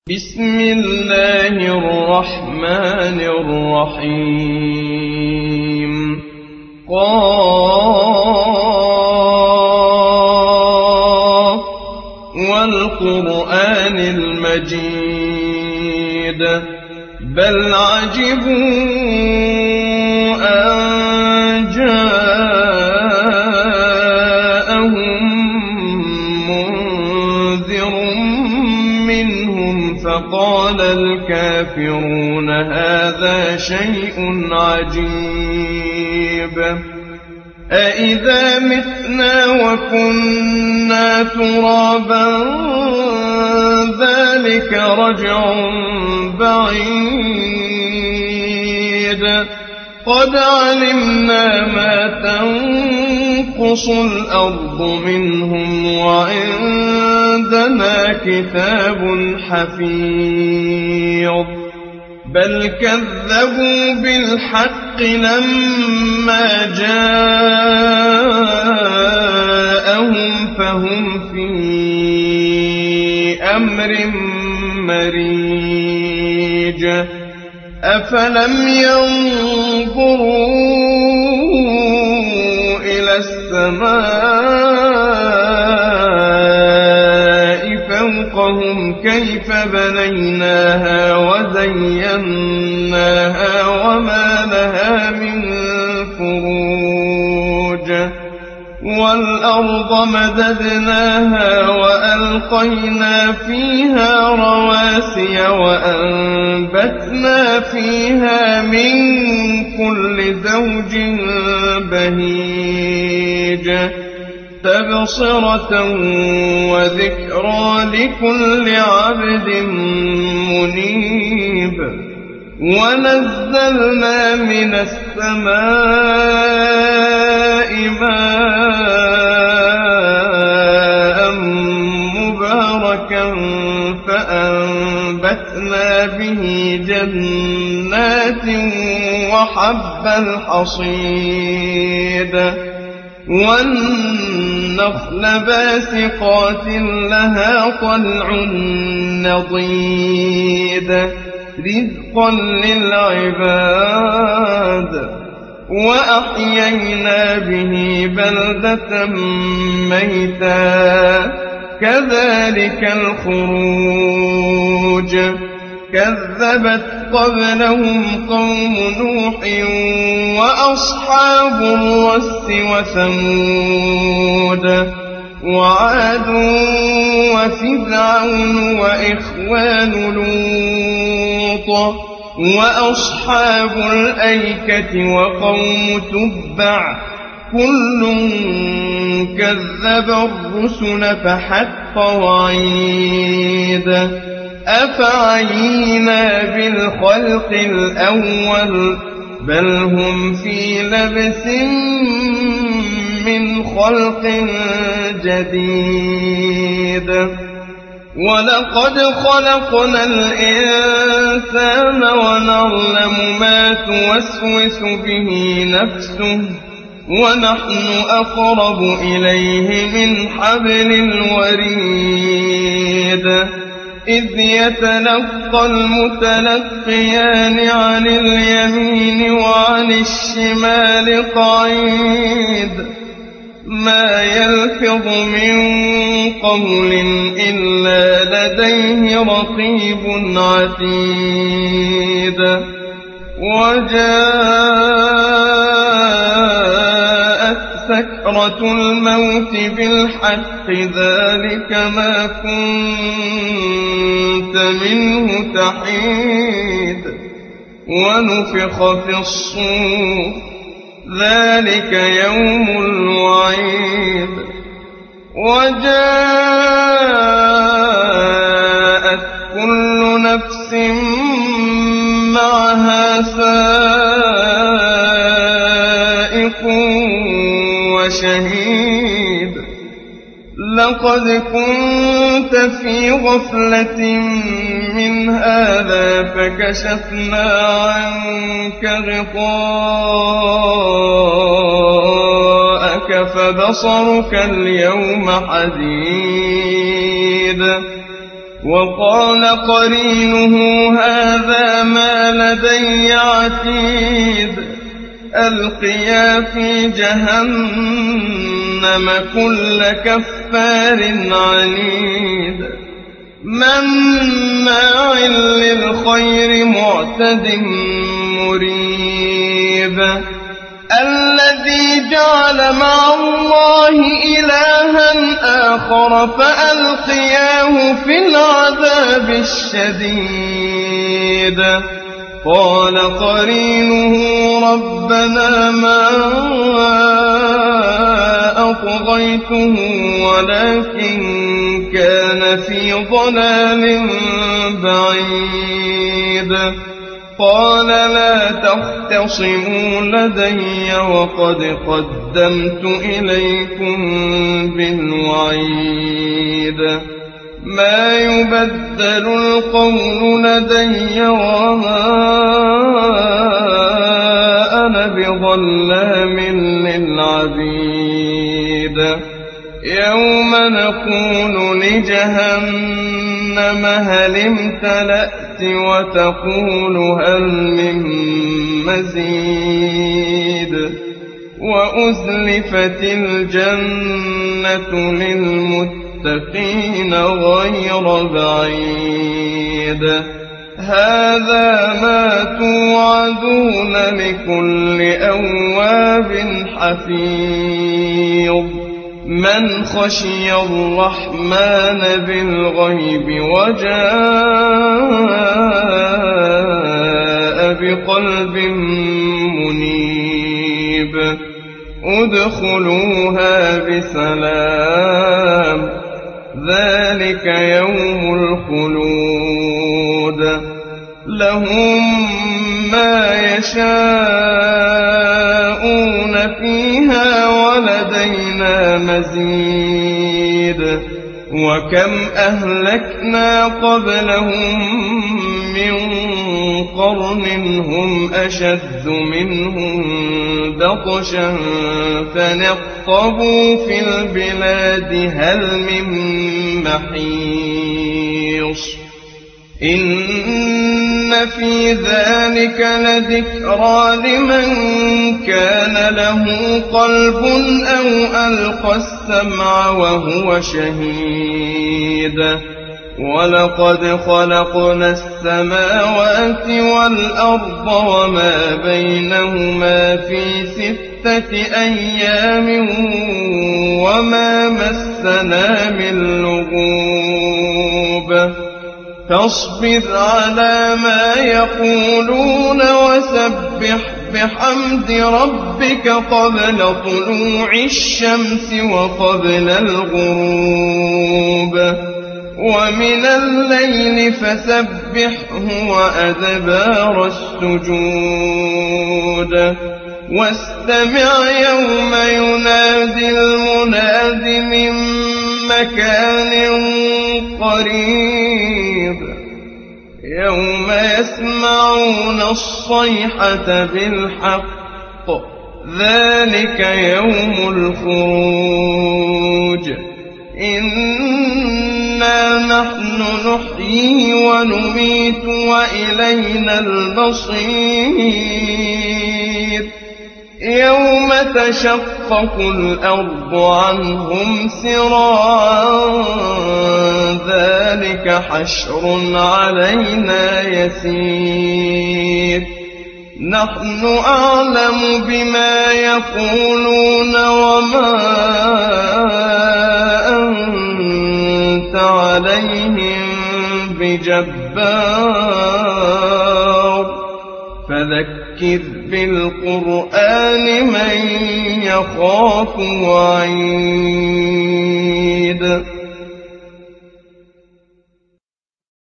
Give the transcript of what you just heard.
بسم الله الرحمن الرحيم قاف والقرآن المجيد بل عجبوا أن جاءهم منذر منهم فقال الكافرون هذا شيء عجيب أإذا متنا وكنا ترابا ذلك رجع بعيد قد علمنا ما تنقص الأرض منهم وعندنا كتاب حفيظ بل كذبوا بالحق لما جاءهم فهم في أمر مريج أفلم ينظروا إلى السماء فوقهم كيف بنيناها وزيناها وما لها من فروج والأرض مددناها وألقينا فيها رواسي وأنبتنا فيها من كل زوج بهيج تبصرة وذكرى لكل عبد منيب ونزلنا من السماء ماء مباركا فأنبتنا به جنات وحب الحصيد والنخل باسقات لها طلع نضيد رزقا للعباد وأحيينا به بلدة ميتا كذلك الخروج كذبت قبلهم قوم نوح وأصحاب الرس وثمود وعاد وفرعون وإخوان لوط وأصحاب الأيكة وقوم تبع كل كذب الرسل فحق وعيد أفعينا بالخلق الأول بل هم في لبس من خلق جديد ولقد خلقنا الإنسان ونعلم ما توسوس به نفسه ونحن أقرب إليه من حبل الوريد إذ يتلقى المتلقيان عن اليمين وعن الشمال قعيد ما يلفظ من قول إلا لديه رقيب عتيد وجاءت سكرة الموت بالحق ذلك ما كنت منه تحيد ونفخ في الصور ذلك يوم الوعيد وجاءت كل نفس معها سائق وشهيد لقد كنت في غفلة من هذا فكشفنا عنك غطاءك فبصرك اليوم حديد وقال قرينه هذا ما لدي عتيد ألقيا في جهنم كل كفار عنيد مناع للخير معتد مريب الذي جعل مع الله إلها آخر فألقياه في العذاب الشديد قال قرينه ربنا ما أطغيته ولكن كان في ضلال بعيد قال لا تختصموا لدي وقد قدمت إليكم بالوعيد ما يبدل القول لدي وما أنا بظلام للعبيد يوم نقول لجهنم هل امتلأت وتقول هل من مزيد وأزلفت الجنة للمتقين غير بعيد هذا ما توعدون لكل أواب حفيظ من خشي الرحمن بالغيب وجاء بقلب منيب ادخلوها بسلام ذلك يوم الخلود لهم ما يشاءون فيها ولدينا مزيد وكم أهلكنا قبلهم من قرن هم أشد منهم بطشا فنقبوا في البلاد هل من محيص إن في ذلك لذكرى لمن كان له قلب أو ألقى السمع وهو شهيد ولقد خلقنا السماوات والأرض وما بينهما في 6 أيام وما مسنا من لغوب فاصبر على ما يقولون وسبح بحمد ربك قبل طلوع الشمس وقبل الغروب ومن الليل فسبحه وأدبار السجود واستمع يوم ينادي المناد من مكان قريب يوم يسمعون الصيحة بالحق ذلك يوم الخروج إنا نحن نحيي ونميت وإلينا المصير يوم تشقق الأرض عنهم سراعا ذلك حشر علينا يسير نحن أعلم بما يقولون وما أنت عليهم بجبار فذكر بالقرآن من يخاف وعيد